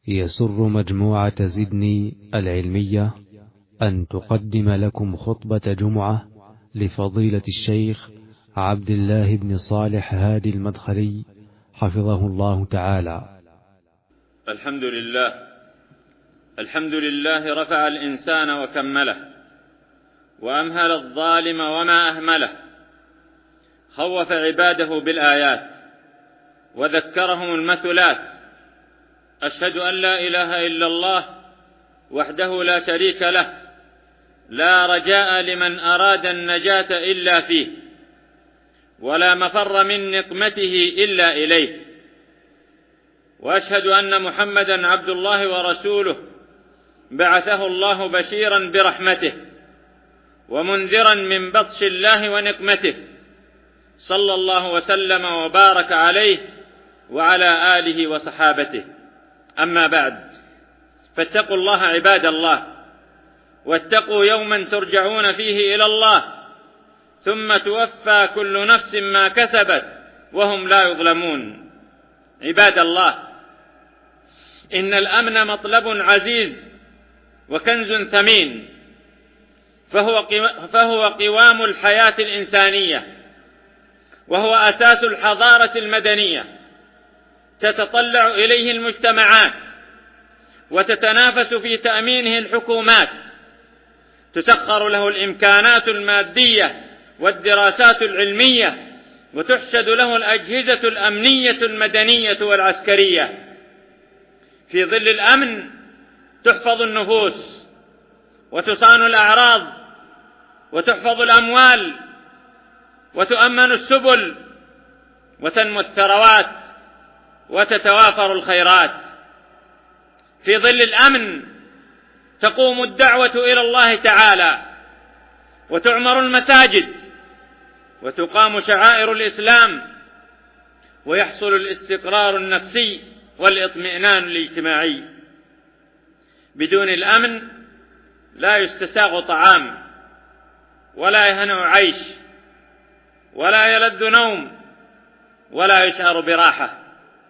يسر مجموعة زدني العلمية أن تقدم لكم خطبة جمعة لفضيلة الشيخ عبد الله بن صالح هادي المدخلي حفظه الله تعالى. الحمد لله رفع الإنسان وكمله، وأمهل الظالم وما أهمله، خوف عباده بالآيات وذكرهم المثلات. أشهد أن لا إله إلا الله وحده لا شريك له، لا رجاء لمن أراد النجاة إلا فيه، ولا مفر من نقمته إلا إليه. وأشهد أن محمدا عبد الله ورسوله، بعثه الله بشيرا برحمته ومنذرا من بطش الله ونقمته، صلى الله وسلم وبارك عليه وعلى آله وصحابته. أما بعد، فاتقوا الله عباد الله، واتقوا يوما ترجعون فيه إلى الله، ثم توفى كل نفس ما كسبت وهم لا يظلمون. عباد الله، إن الأمن مطلب عزيز وكنز ثمين، فهو قوام الحياة الإنسانية، وهو أساس الحضارة المدنية، تتطلع إليه المجتمعات وتتنافس في تأمينه الحكومات، تسخر له الإمكانات المادية والدراسات العلمية، وتحشد له الأجهزة الأمنية المدنية والعسكرية. في ظل الأمن تحفظ النفوس، وتصان الأعراض، وتحفظ الأموال، وتؤمن السبل، وتنمو الثروات، وتتوافر الخيرات. في ظل الأمن تقوم الدعوة إلى الله تعالى، وتعمر المساجد، وتقام شعائر الإسلام، ويحصل الاستقرار النفسي والاطمئنان الاجتماعي. بدون الأمن لا يستساغ طعام، ولا يهنأ عيش، ولا يلذ نوم، ولا يشعر براحة.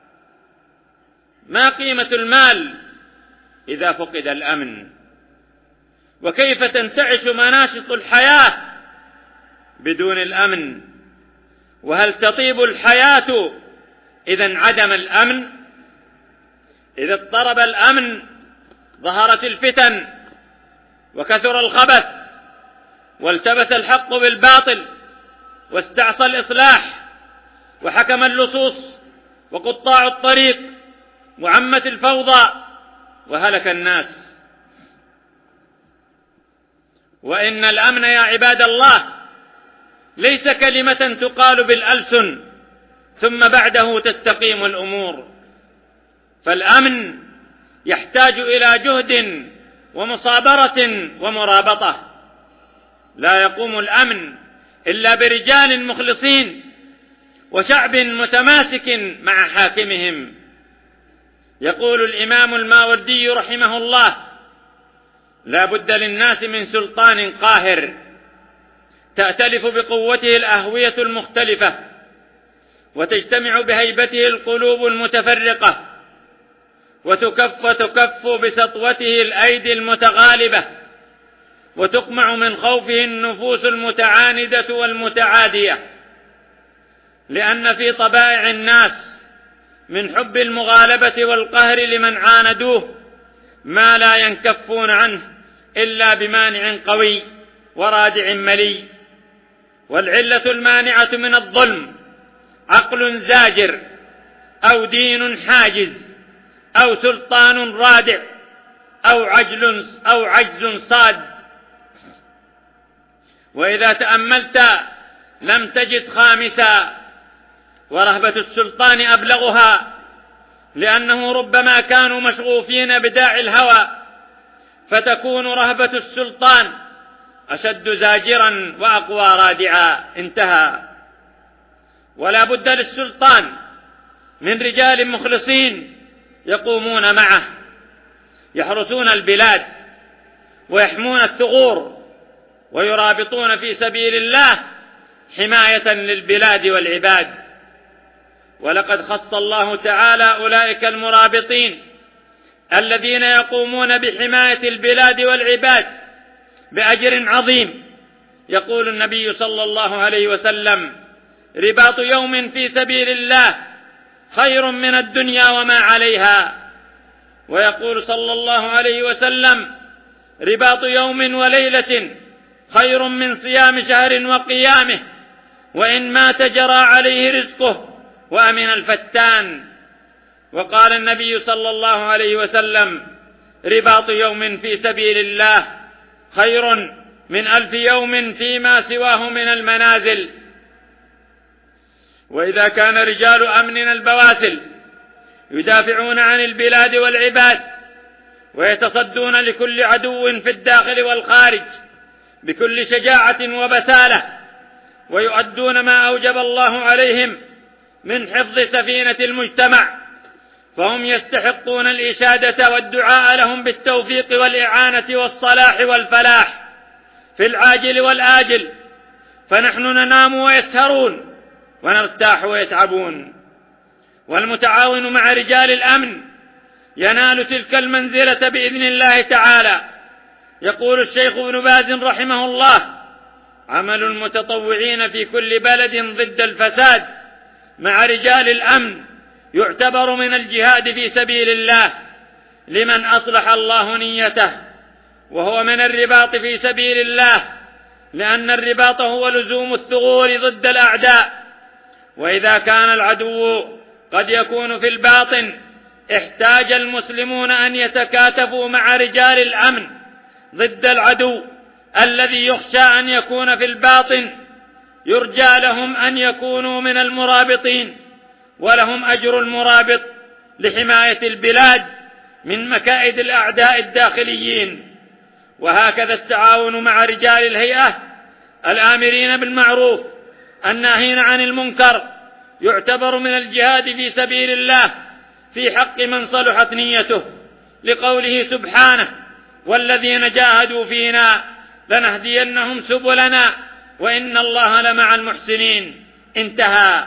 ما قيمة المال إذا فقد الأمن؟ وكيف تنتعش مناشط الحياة بدون الأمن؟ وهل تطيب الحياة إذا انعدم الأمن؟ إذا اضطرب الأمن ظهرت الفتن، وكثر الخبث، والتبس الحق بالباطل، واستعصى الإصلاح، وحكم اللصوص وقطاع الطريق، وعمت الفوضى، وهلك الناس. وإن الأمن يا عباد الله ليس كلمة تقال بالألسن ثم بعده تستقيم الأمور، فالأمن يحتاج إلى جهد ومصابرة ومرابطة. لا يقوم الأمن إلا برجال مخلصين وشعب متماسك مع حاكمهم. يقول الإمام الماوردي رحمه الله: لا بد للناس من سلطان قاهر تأتلف بقوته الأهوية المختلفة، وتجتمع بهيبته القلوب المتفرقة، وتكف بسطوته الأيدي المتغالبة، وتقمع من خوفه النفوس المتعاندة والمتعادية. لأن في طبائع الناس من حب المغالبة والقهر لمن عاندوه ما لا ينكفون عنه إلا بمانع قوي ورادع ملي. والعلة المانعة من الظلم عقل زاجر، أو دين حاجز، أو سلطان رادع، أو عجز صاد. وإذا تأملت لم تجد خامسا، ورهبة السلطان أبلغها، لأنه ربما كانوا مشغوفين بداعي الهوى، فتكون رهبة السلطان أشد زاجرا وأقوى رادعا. انتهى. ولا بد للسلطان من رجال مخلصين يقومون معه، يحرسون البلاد، ويحمون الثغور، ويرابطون في سبيل الله حماية للبلاد والعباد. ولقد خص الله تعالى أولئك المرابطين الذين يقومون بحماية البلاد والعباد بأجر عظيم. يقول النبي صلى الله عليه وسلم: رباط يوم في سبيل الله خير من الدنيا وما عليها. ويقول صلى الله عليه وسلم: رباط يوم وليلة خير من صيام شهر وقيامه، وإن مات جرى عليه رزقه وأمن الفتان. وقال النبي صلى الله عليه وسلم: رباط يوم في سبيل الله خير من 1000 يوم فيما سواه من المنازل. وإذا كان رجال أمننا البواسل يدافعون عن البلاد والعباد ويتصدون لكل عدو في الداخل والخارج بكل شجاعة وبسالة، ويؤدون ما أوجب الله عليهم من حفظ سفينة المجتمع، فهم يستحقون الإشادة والدعاء لهم بالتوفيق والإعانة والصلاح والفلاح في العاجل والآجل، فنحن ننام ويسهرون ونرتاح ويتعبون. والمتعاون مع رجال الأمن ينال تلك المنزلة بإذن الله تعالى. يقول الشيخ ابن باز رحمه الله: عمل المتطوعين في كل بلد ضد الفساد مع رجال الأمن يعتبر من الجهاد في سبيل الله لمن أصلح الله نيته، وهو من الرباط في سبيل الله، لأن الرباط هو لزوم الثغور ضد الأعداء. وإذا كان العدو قد يكون في الباطن احتاج المسلمون أن يتكاتفوا مع رجال الأمن ضد العدو الذي يخشى أن يكون في الباطن. يرجى لهم أن يكونوا من المرابطين، ولهم أجر المرابط لحماية البلاد من مكائد الأعداء الداخليين. وهكذا التعاون مع رجال الهيئة الآمرين بالمعروف الناهين عن المنكر يعتبر من الجهاد في سبيل الله في حق من صلحت نيته، لقوله سبحانه: والذين جاهدوا فينا لنهدينهم سبلنا وإن الله لمع المحسنين. انتهى.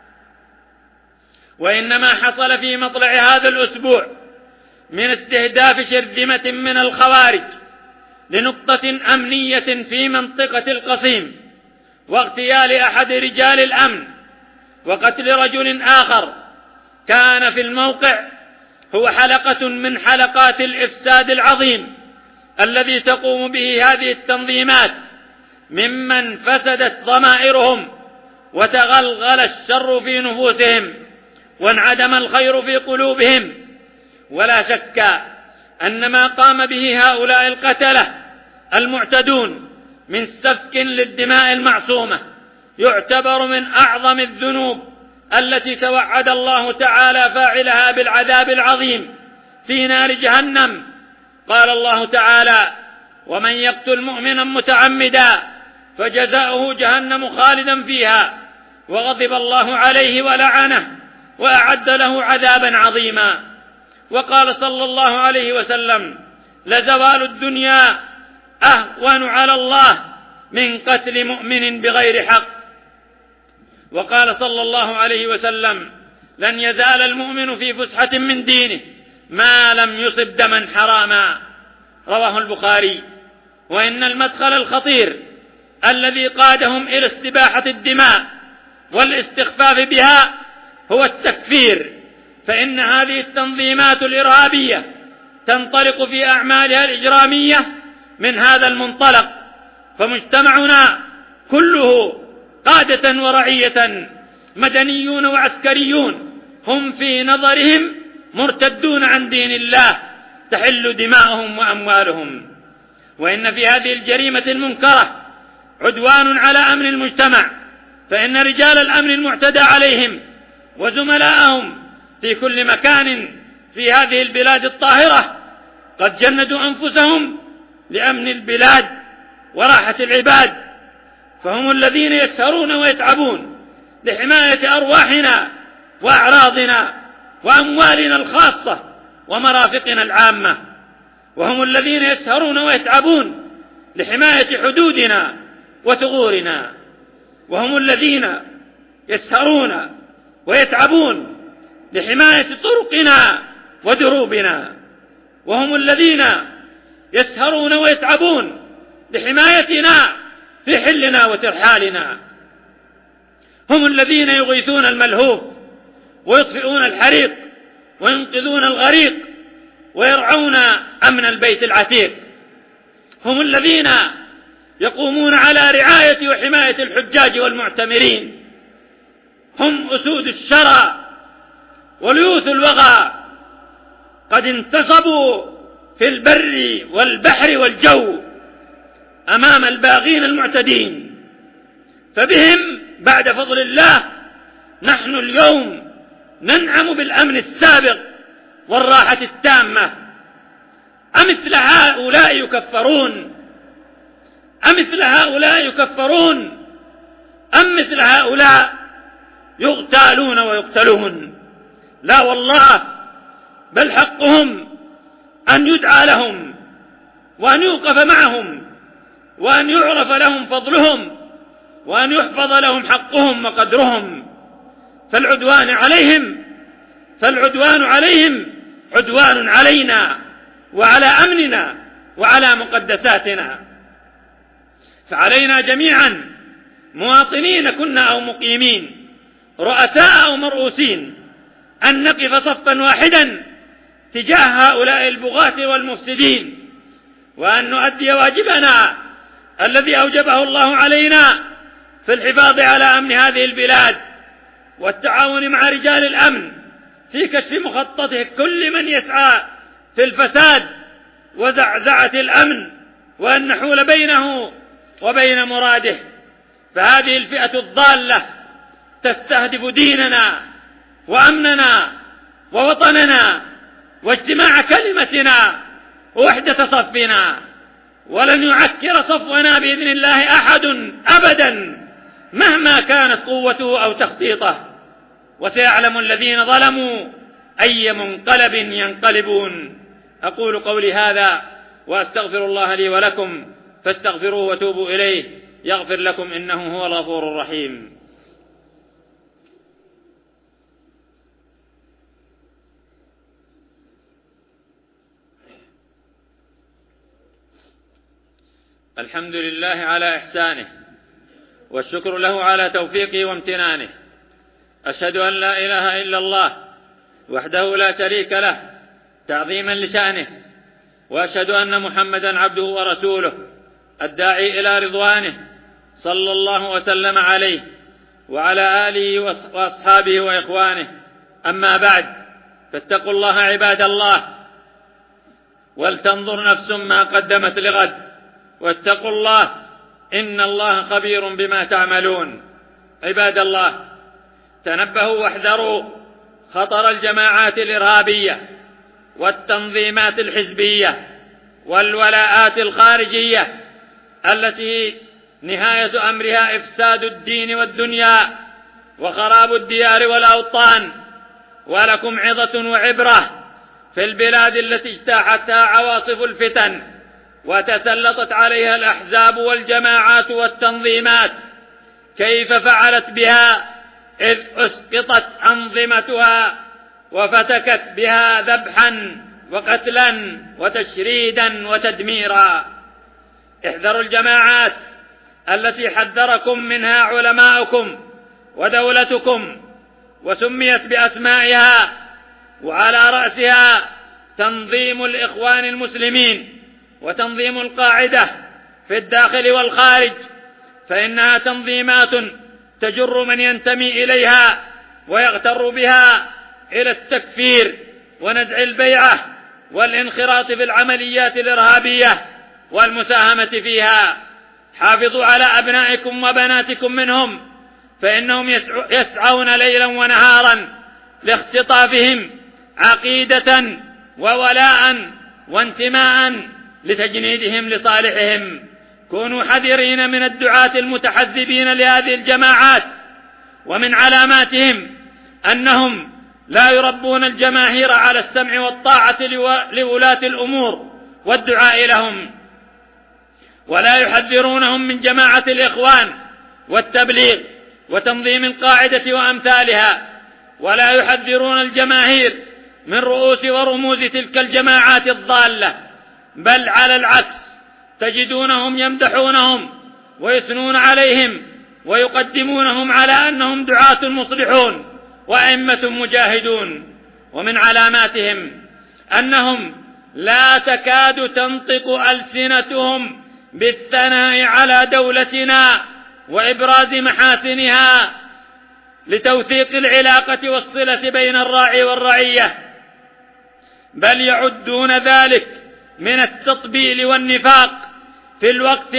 وإنما حصل في مطلع هذا الأسبوع من استهداف شرذمة من الخوارج لنقطة أمنية في منطقة القصيم، واغتيال أحد رجال الأمن، وقتل رجل آخر كان في الموقع، هو حلقة من حلقات الإفساد العظيم الذي تقوم به هذه التنظيمات ممن فسدت ضمائرهم وتغلغل الشر في نفوسهم وانعدم الخير في قلوبهم. ولا شك أن ما قام به هؤلاء القتلة المعتدون من سفك للدماء المعصومة يعتبر من أعظم الذنوب التي توعد الله تعالى فاعلها بالعذاب العظيم في نار جهنم. قال الله تعالى: ومن يقتل مؤمنا متعمدا فجزاؤه جهنم خالدا فيها وغضب الله عليه ولعنه وأعد له عذابا عظيما. وقال صلى الله عليه وسلم: لزوال الدنيا أهون على الله من قتل مؤمن بغير حق. وقال صلى الله عليه وسلم: لن يزال المؤمن في فسحة من دينه ما لم يصب دما حراما. رواه البخاري. وإن المدخل الخطير الذي قادهم إلى استباحة الدماء والاستخفاف بها هو التكفير، فإن هذه التنظيمات الإرهابية تنطلق في أعمالها الإجرامية من هذا المنطلق. فمجتمعنا كله قادة ورعية مدنيون وعسكريون هم في نظرهم مرتدون عن دين الله تحل دماؤهم وأموالهم. وإن في هذه الجريمة المنكرة عدوان على أمن المجتمع، فإن رجال الأمن المعتدى عليهم وزملاءهم في كل مكان في هذه البلاد الطاهرة قد جندوا أنفسهم لأمن البلاد وراحة العباد، فهم الذين يسهرون ويتعبون لحماية أرواحنا وأعراضنا وأموالنا الخاصة ومرافقنا العامة، وهم الذين يسهرون ويتعبون لحماية حدودنا وثغورنا، وهم الذين يسهرون ويتعبون لحماية طرقنا ودروبنا. وهم الذين يسهرون ويتعبون لحمايتنا في حلنا وترحالنا. هم الذين يغيثون الملهوف ويطفئون الحريق وينقذون الغريق ويرعون أمن البيت العتيق. هم الذين يقومون على رعاية وحماية الحجاج والمعتمرين. هم أسود الشرى وليوث الوغى، قد انتصبوا في البر والبحر والجو أمام الباغين المعتدين، فبهم بعد فضل الله نحن اليوم ننعم بالأمن السابق والراحة التامة. أمثل هؤلاء يكفرون؟ أمثل هؤلاء يكفرون؟ أم مثل هؤلاء يغتالون ويقتلون؟ لا والله، بل حقهم أن يدعى لهم وأن يوقف معهم وأن يعرف لهم فضلهم وأن يحفظ لهم حقهم وقدرهم. فالعدوان عليهم عدوان علينا وعلى أمننا وعلى مقدساتنا. فعلينا جميعا، مواطنين كنا أو مقيمين، رؤساء أو مرؤوسين، أن نقف صفا واحدا تجاه هؤلاء البغاة والمفسدين، وأن نؤدي واجبنا الذي أوجبه الله علينا في الحفاظ على أمن هذه البلاد والتعاون مع رجال الأمن في كشف مخططه كل من يسعى في الفساد وزعزعة الأمن، وأن نحول بينه وبين مراده. فهذه الفئة الضالة تستهدف ديننا وأمننا ووطننا واجتماع كلمتنا ووحدة صفنا، ولن يعكر صفونا بإذن الله أحد أبدا مهما كانت قوته أو تخطيطه. وسيعلم الذين ظلموا أي منقلب ينقلبون. أقول قولي هذا وأستغفر الله لي ولكم، فاستغفروه وتوبوا إليه يغفر لكم إنه هو الغفور الرحيم. الحمد لله على إحسانه، والشكر له على توفيقه وامتنانه. أشهد أن لا إله إلا الله وحده لا شريك له تعظيما لشأنه، وأشهد أن محمدا عبده ورسوله الداعي إلى رضوانه، صلى الله وسلم عليه وعلى آله وأصحابه وإخوانه. أما بعد، فاتقوا الله عباد الله، ولتنظر نفس ما قدمت لغد، واتقوا الله إن الله خبير بما تعملون. عباد الله، تنبهوا واحذروا خطر الجماعات الإرهابية والتنظيمات الحزبية والولاءات الخارجية التي نهاية أمرها إفساد الدين والدنيا وخراب الديار والأوطان. ولكم عظة وعبرة في البلاد التي اجتاحتها عواصف الفتن وتسلطت عليها الأحزاب والجماعات والتنظيمات، كيف فعلت بها إذ أسقطت أنظمتها وفتكت بها ذبحا وقتلا وتشريدا وتدميرا. احذروا الجماعات التي حذركم منها علماؤكم ودولتكم وسميت بأسمائها، وعلى رأسها تنظيم الإخوان المسلمين وتنظيم القاعدة في الداخل والخارج، فإنها تنظيمات تجر من ينتمي إليها ويغتر بها إلى التكفير ونزع البيعة والانخراط في العمليات الإرهابية والمساهمة فيها. حافظوا على أبنائكم وبناتكم منهم، فإنهم يسعون ليلا ونهارا لاختطافهم عقيدة وولاء وانتماء لتجنيدهم لصالحهم. كونوا حذرين من الدعاة المتحزبين لهذه الجماعات، ومن علاماتهم أنهم لا يربون الجماهير على السمع والطاعة لولاة الأمور والدعاء لهم، ولا يحذرونهم من جماعة الإخوان والتبليغ وتنظيم القاعدة وأمثالها، ولا يحذرون الجماهير من رؤوس ورموز تلك الجماعات الضالة، بل على العكس تجدونهم يمدحونهم ويثنون عليهم ويقدمونهم على أنهم دعاة مصلحون وأئمة مجاهدون. ومن علاماتهم أنهم لا تكاد تنطق ألسنتهم بالثناء على دولتنا وإبراز محاسنها لتوثيق العلاقة والصلة بين الراعي والرعية، بل يعدون ذلك من التطبيل والنفاق في الوقت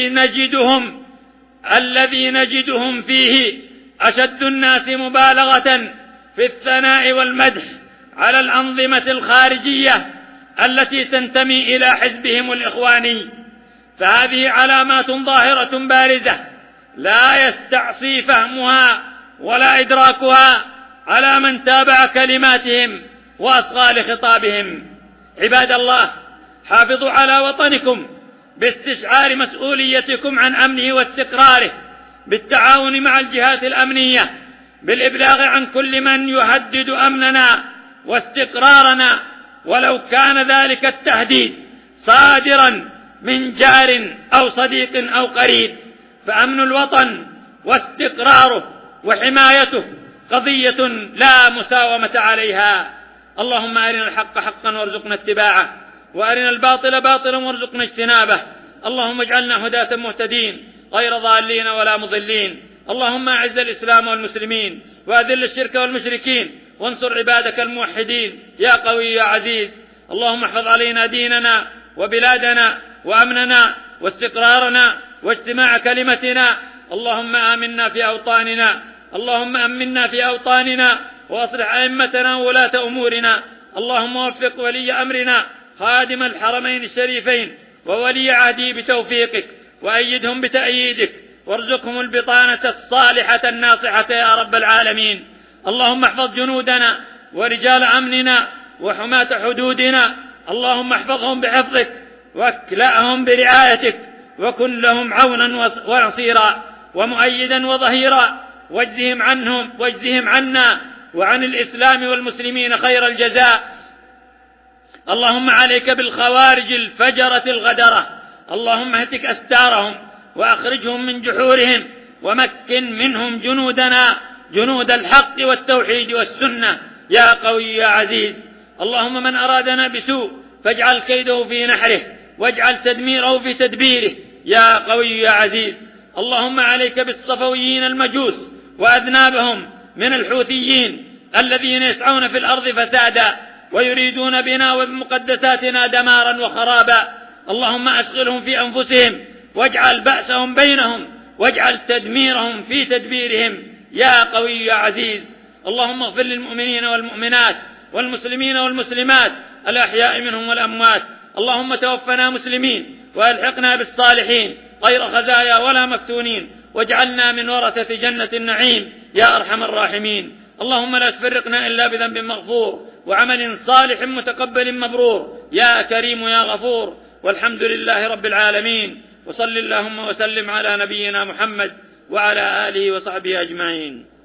الذي نجدهم فيه أشد الناس مبالغة في الثناء والمدح على الأنظمة الخارجية التي تنتمي إلى حزبهم الإخواني. فهذه علامات ظاهرة بارزة لا يستعصي فهمها ولا إدراكها على من تابع كلماتهم وأصغى لخطابهم. عباد الله، حافظوا على وطنكم باستشعار مسؤوليتكم عن أمنه واستقراره، بالتعاون مع الجهات الأمنية، بالإبلاغ عن كل من يهدد أمننا واستقرارنا، ولو كان ذلك التهديد صادرا من جار أو صديق أو قريب. فأمن الوطن واستقراره وحمايته قضية لا مساومة عليها. اللهم أرنا الحق حقا وارزقنا اتباعه، وأرنا الباطل باطلا وارزقنا اجتنابه. اللهم اجعلنا هداة مهتدين غير ضالين ولا مضلين. اللهم أعز الإسلام والمسلمين وأذل الشرك والمشركين وانصر عبادك الموحدين يا قوي يا عزيز. اللهم احفظ علينا ديننا وبلادنا وأمننا واستقرارنا واجتماع كلمتنا. اللهم آمنا في أوطاننا وأصلح أئمتنا وولاة أمورنا. اللهم وفق ولي أمرنا خادم الحرمين الشريفين وولي عهده بتوفيقك، وأيدهم بتأييدك، وارزقهم البطانة الصالحة الناصحة يا رب العالمين. اللهم احفظ جنودنا ورجال أمننا وحماة حدودنا. اللهم احفظهم بحفظك واكلأهم برعايتك، وكن لهم عونا ونصيرا ومؤيدا وظهيرا، واجزهم عنا وعن الإسلام والمسلمين خير الجزاء. اللهم عليك بالخوارج الفجرة الغدرة، اللهم اهتك أستارهم وأخرجهم من جحورهم، ومكن منهم جنودنا جنود الحق والتوحيد والسنة يا قوي يا عزيز. اللهم من أرادنا بسوء فاجعل كيده في نحره، واجعل تدميره في تدبيره يا قوي يا عزيز. اللهم عليك بالصفويين المجوس وأذنابهم من الحوثيين الذين يسعون في الأرض فسادا ويريدون بنا وبمقدساتنا دمارا وخرابا. اللهم أشغلهم في أنفسهم واجعل بأسهم بينهم، واجعل تدميرهم في تدبيرهم يا قوي يا عزيز. اللهم اغفر للمؤمنين والمؤمنات والمسلمين والمسلمات الأحياء منهم والأموات. اللهم توفنا مسلمين وألحقنا بالصالحين غير خزايا ولا مفتونين، واجعلنا من ورثة جنة النعيم يا أرحم الراحمين. اللهم لا تفرقنا إلا بذنب مغفور وعمل صالح متقبل مبرور يا كريم يا غفور. والحمد لله رب العالمين، وصل اللهم وسلم على نبينا محمد وعلى آله وصحبه أجمعين.